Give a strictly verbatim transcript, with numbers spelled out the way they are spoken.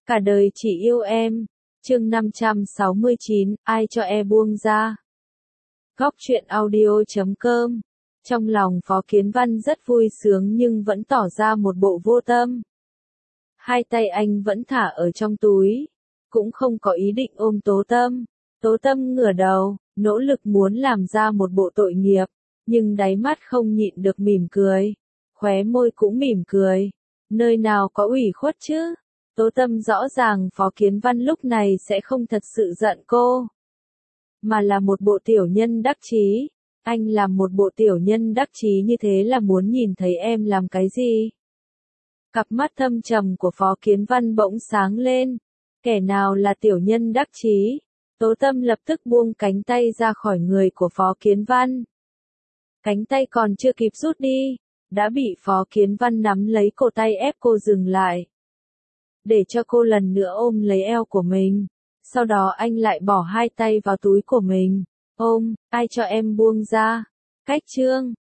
Cả đời chỉ yêu em. Chương năm trăm sáu mươi chín, ai cho e buông ra. Góc truyện audio chấm com. Trong lòng Phó Kiến Văn rất vui sướng nhưng vẫn tỏ ra một bộ vô tâm. Hai tay anh vẫn thả ở trong túi, cũng không có ý định ôm Tố Tâm. Tố Tâm ngửa đầu, nỗ lực muốn làm ra một bộ tội nghiệp, nhưng đáy mắt không nhịn được mỉm cười, khóe môi cũng mỉm cười. Nơi nào có ủy khuất chứ? Tố Tâm rõ ràng Phó Kiến Văn lúc này sẽ không thật sự giận cô, mà là một bộ tiểu nhân đắc chí. Anh làm một bộ tiểu nhân đắc chí như thế là muốn nhìn thấy em làm cái gì? Cặp mắt thâm trầm của Phó Kiến Văn bỗng sáng lên. Kẻ nào là tiểu nhân đắc chí? Tố Tâm lập tức buông cánh tay ra khỏi người của Phó Kiến Văn. Cánh tay còn chưa kịp rút đi, đã bị Phó Kiến Văn nắm lấy cổ tay ép cô dừng lại, để cho cô lần nữa ôm lấy eo của mình. Sau đó anh lại bỏ hai tay vào túi của mình. Ôm, ai cho em buông ra? Cách chương